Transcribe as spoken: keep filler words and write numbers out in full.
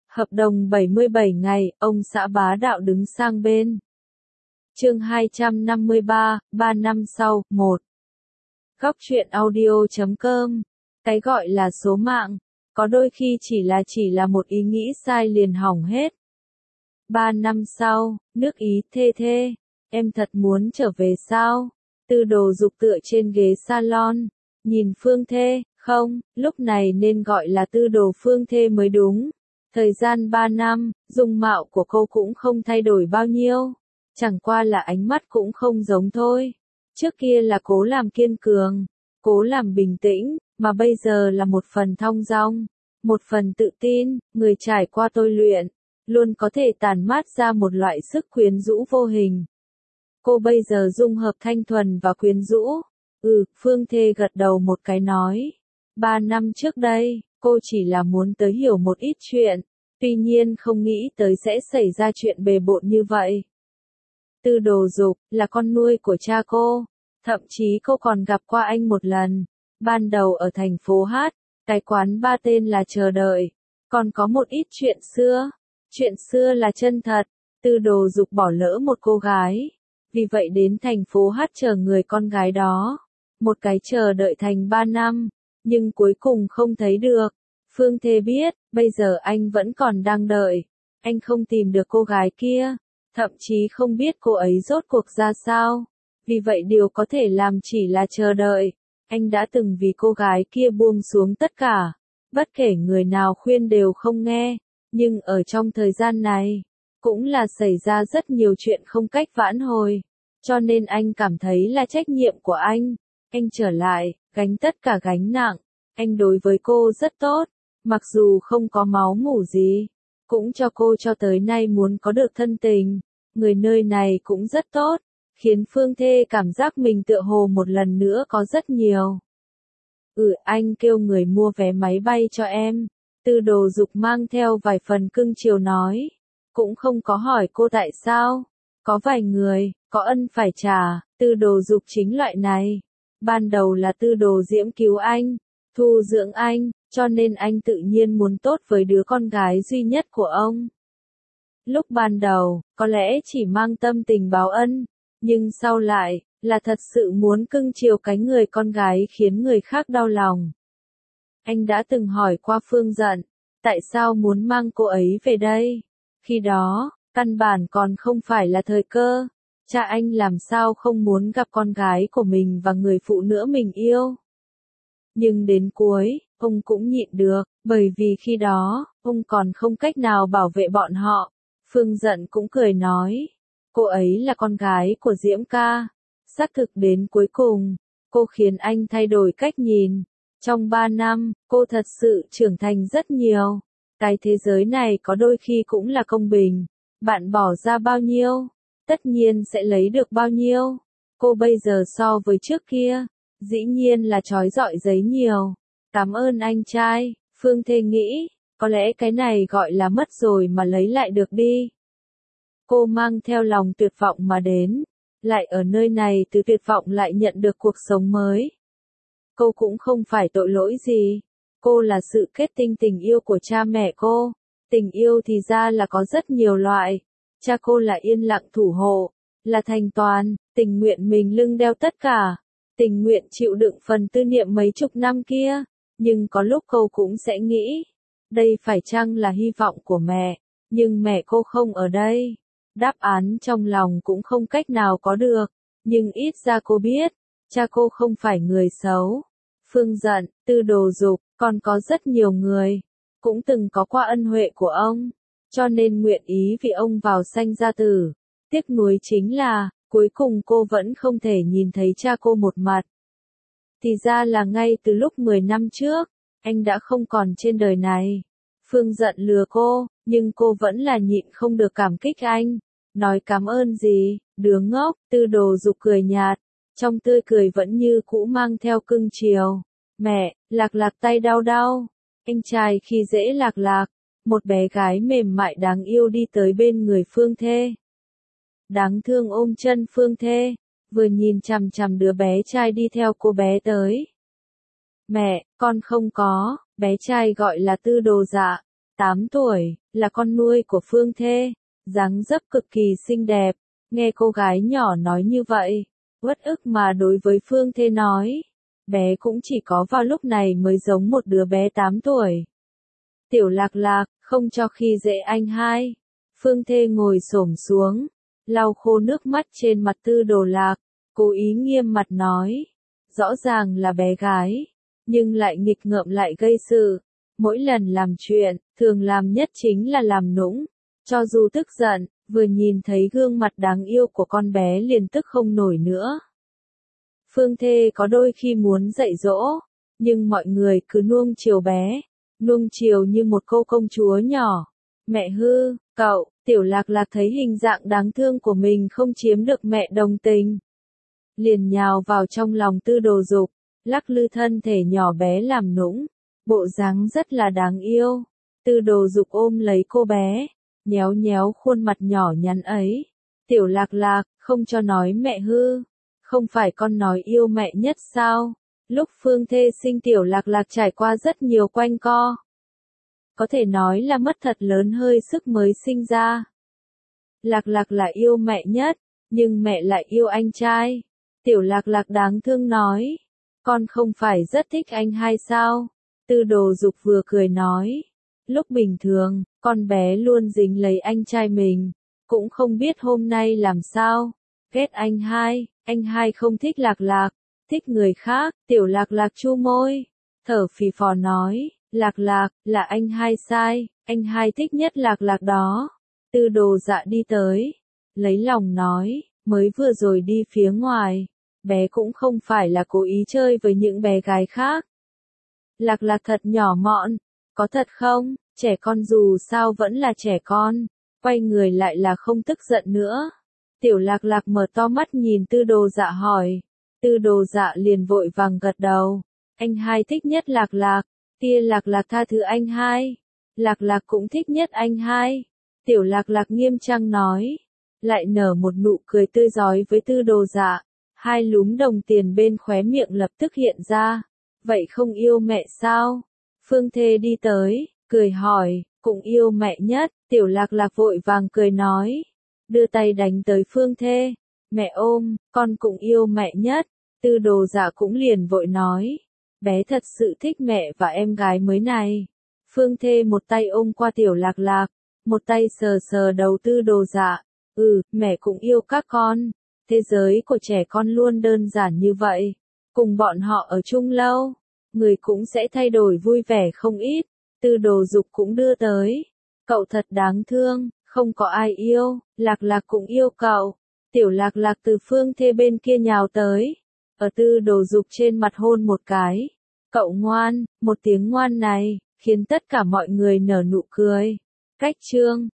Hợp đồng bảy mươi bảy ngày, ông xã bá đạo đứng sang bên. Chương hai trăm năm mươi ba, ba năm sau, một. Góc truyện audio chấm com. Cái gọi là số mạng, có đôi khi chỉ là chỉ là một ý nghĩ sai liền hỏng hết. Ba năm sau, nước Ý thê thê, em thật muốn trở về sao? Tư Đồ Dục tựa trên ghế salon, nhìn Phương Thê, không, lúc này nên gọi là Tư Đồ Phương Thê mới đúng. Thời gian ba năm, dung mạo của cô cũng không thay đổi bao nhiêu, chẳng qua là ánh mắt cũng không giống thôi. Trước kia là cố làm kiên cường, cố làm bình tĩnh, mà bây giờ là một phần thong dong, một phần tự tin, người trải qua tôi luyện, luôn có thể tản mát ra một loại sức quyến rũ vô hình. Cô bây giờ dung hợp thanh thuần và quyến rũ. Ừ, Phương Thê gật đầu một cái nói. Ba năm trước đây, cô chỉ là muốn tới hiểu một ít chuyện, tuy nhiên không nghĩ tới sẽ xảy ra chuyện bề bộn như vậy. Tư Đồ Dục là con nuôi của cha cô, thậm chí cô còn gặp qua anh một lần, ban đầu ở thành phố Hát, cái quán ba tên là Chờ Đợi, còn có một ít chuyện xưa, chuyện xưa là chân thật. Tư Đồ Dục bỏ lỡ một cô gái, vì vậy đến thành phố Hát chờ người con gái đó, một cái chờ đợi thành ba năm, nhưng cuối cùng không thấy được. Phương Thê biết, bây giờ anh vẫn còn đang đợi, anh không tìm được cô gái kia, thậm chí không biết cô ấy rốt cuộc ra sao, vì vậy điều có thể làm chỉ là chờ đợi. Anh đã từng vì cô gái kia buông xuống tất cả, bất kể người nào khuyên đều không nghe, nhưng ở trong thời gian này, cũng là xảy ra rất nhiều chuyện không cách vãn hồi, cho nên anh cảm thấy là trách nhiệm của anh, anh trở lại, gánh tất cả gánh nặng, anh đối với cô rất tốt, mặc dù không có máu mủ gì, cũng cho cô cho tới nay muốn có được thân tình, người nơi này cũng rất tốt, khiến Phương Thê cảm giác mình tựa hồ một lần nữa có rất nhiều. Ừ, anh kêu người mua vé máy bay cho em. Tư Đồ Dục mang theo vài phần cưng chiều nói, cũng không có hỏi cô tại sao, có vài người, có ân phải trả, Tư Đồ Dục chính loại này. Ban đầu là Tư Đồ Diễm cứu anh, thu dưỡng anh, cho nên anh tự nhiên muốn tốt với đứa con gái duy nhất của ông. Lúc ban đầu, có lẽ chỉ mang tâm tình báo ân, nhưng sau lại, là thật sự muốn cưng chiều cái người con gái khiến người khác đau lòng. Anh đã từng hỏi qua Phương Dận, tại sao muốn mang cô ấy về đây? Khi đó, căn bản còn không phải là thời cơ, cha anh làm sao không muốn gặp con gái của mình và người phụ nữ mình yêu. Nhưng đến cuối, ông cũng nhịn được, bởi vì khi đó, ông còn không cách nào bảo vệ bọn họ. Phương Dận cũng cười nói, cô ấy là con gái của Diễm ca. Xác thực đến cuối cùng, cô khiến anh thay đổi cách nhìn. Trong ba năm, cô thật sự trưởng thành rất nhiều. Cái thế giới này có đôi khi cũng là công bình. Bạn bỏ ra bao nhiêu, tất nhiên sẽ lấy được bao nhiêu. Cô bây giờ so với trước kia, dĩ nhiên là trói rọi giấy nhiều. Cảm ơn anh trai, Phương Thê nghĩ, có lẽ cái này gọi là mất rồi mà lấy lại được đi. Cô mang theo lòng tuyệt vọng mà đến, lại ở nơi này từ tuyệt vọng lại nhận được cuộc sống mới. Cô cũng không phải tội lỗi gì, cô là sự kết tinh tình yêu của cha mẹ cô. Tình yêu thì ra là có rất nhiều loại, cha cô là yên lặng thủ hộ, là thành toàn, tình nguyện mình lưng đeo tất cả, tình nguyện chịu đựng phần tư niệm mấy chục năm kia, nhưng có lúc cô cũng sẽ nghĩ, đây phải chăng là hy vọng của mẹ, nhưng mẹ cô không ở đây. Đáp án trong lòng cũng không cách nào có được, nhưng ít ra cô biết, cha cô không phải người xấu. Phương Dận, Tư Đồ Dục, còn có rất nhiều người, cũng từng có qua ân huệ của ông, cho nên nguyện ý vì ông vào sanh ra tử. Tiếc nuối chính là, cuối cùng cô vẫn không thể nhìn thấy cha cô một mặt. Thì ra là ngay từ lúc mười năm trước, anh đã không còn trên đời này. Phương Dận lừa cô, nhưng cô vẫn là nhịn không được cảm kích anh. Nói cảm ơn gì, đứa ngốc. Tư Đồ Dục cười nhạt, trong tươi cười vẫn như cũ mang theo cưng chiều. Mẹ, Lạc Lạc tay đau đau. Anh trai khi dễ Lạc Lạc, một bé gái mềm mại đáng yêu đi tới bên người Phương Thê. Đáng thương ôm chân Phương Thê, vừa nhìn chằm chằm đứa bé trai đi theo cô bé tới. Mẹ, con không có, bé trai gọi là Tư Đồ Dạ, tám tuổi, là con nuôi của Phương Thê, dáng dấp cực kỳ xinh đẹp. Nghe cô gái nhỏ nói như vậy, uất ức mà đối với Phương Thê nói, bé cũng chỉ có vào lúc này mới giống một đứa bé tám tuổi. Tiểu Lạc Lạc, không cho khi dễ anh hai. Phương Thê ngồi xổm xuống, lau khô nước mắt trên mặt Tư Đồ Lạc, cố ý nghiêm mặt nói, rõ ràng là bé gái, nhưng lại nghịch ngợm lại gây sự. Mỗi lần làm chuyện, thường làm nhất chính là làm nũng. Cho dù tức giận, vừa nhìn thấy gương mặt đáng yêu của con bé liền tức không nổi nữa. Phương Thê có đôi khi muốn dạy dỗ, nhưng mọi người cứ nuông chiều bé, nuông chiều như một cô công chúa nhỏ. Mẹ hư, cậu, Tiểu Lạc Lạc thấy hình dạng đáng thương của mình không chiếm được mẹ đồng tình. Liền nhào vào trong lòng Tư Đồ Dục, lắc lư thân thể nhỏ bé làm nũng, bộ dáng rất là đáng yêu. Tư Đồ Dục ôm lấy cô bé, nhéo nhéo khuôn mặt nhỏ nhắn ấy. Tiểu Lạc Lạc, không cho nói mẹ hư, không phải con nói yêu mẹ nhất sao? Lúc Phương Thê sinh Tiểu Lạc Lạc trải qua rất nhiều quanh co. Có thể nói là mất thật lớn hơi sức mới sinh ra. Lạc Lạc là yêu mẹ nhất, nhưng mẹ lại yêu anh trai. Tiểu Lạc Lạc đáng thương nói, con không phải rất thích anh hai sao? Tư Đồ Dục vừa cười nói, lúc bình thường, con bé luôn dính lấy anh trai mình, cũng không biết hôm nay làm sao. Ghét anh hai, anh hai không thích Lạc Lạc, thích người khác. Tiểu Lạc Lạc chu môi, thở phì phò nói, Lạc Lạc, là anh hai sai, anh hai thích nhất Lạc Lạc đó. Tư Đồ Dạ đi tới, lấy lòng nói, mới vừa rồi đi phía ngoài, bé cũng không phải là cố ý chơi với những bé gái khác. Lạc Lạc thật nhỏ mọn, có thật không? Trẻ con dù sao vẫn là trẻ con. Quay người lại là không tức giận nữa. Tiểu Lạc Lạc mở to mắt nhìn Tư Đồ Dạ hỏi. Tư Đồ Dạ liền vội vàng gật đầu. Anh hai thích nhất Lạc Lạc. Tia Lạc Lạc tha thứ anh hai. Lạc Lạc cũng thích nhất anh hai. Tiểu Lạc Lạc nghiêm trang nói. Lại nở một nụ cười tươi rói với Tư Đồ Dạ. Hai lúm đồng tiền bên khóe miệng lập tức hiện ra. Vậy không yêu mẹ sao? Phương Thê đi tới, cười hỏi, cũng yêu mẹ nhất. Tiểu Lạc Lạc vội vàng cười nói, đưa tay đánh tới Phương Thê. Mẹ ôm, con cũng yêu mẹ nhất. Tư Đồ Dạ cũng liền vội nói, bé thật sự thích mẹ và em gái mới này. Phương Thê một tay ôm qua Tiểu Lạc Lạc, một tay sờ sờ đầu Tư Đồ Dạ. Ừ, mẹ cũng yêu các con. Thế giới của trẻ con luôn đơn giản như vậy. Cùng bọn họ ở chung lâu, người cũng sẽ thay đổi vui vẻ không ít. Tư Đồ Dục cũng đưa tới. Cậu thật đáng thương, không có ai yêu, Lạc Lạc cũng yêu cậu. Tiểu Lạc Lạc từ Phương Thê bên kia nhào tới. Ở Tư Đồ Dục trên mặt hôn một cái. Cậu ngoan, một tiếng ngoan này, khiến tất cả mọi người nở nụ cười. Cách chương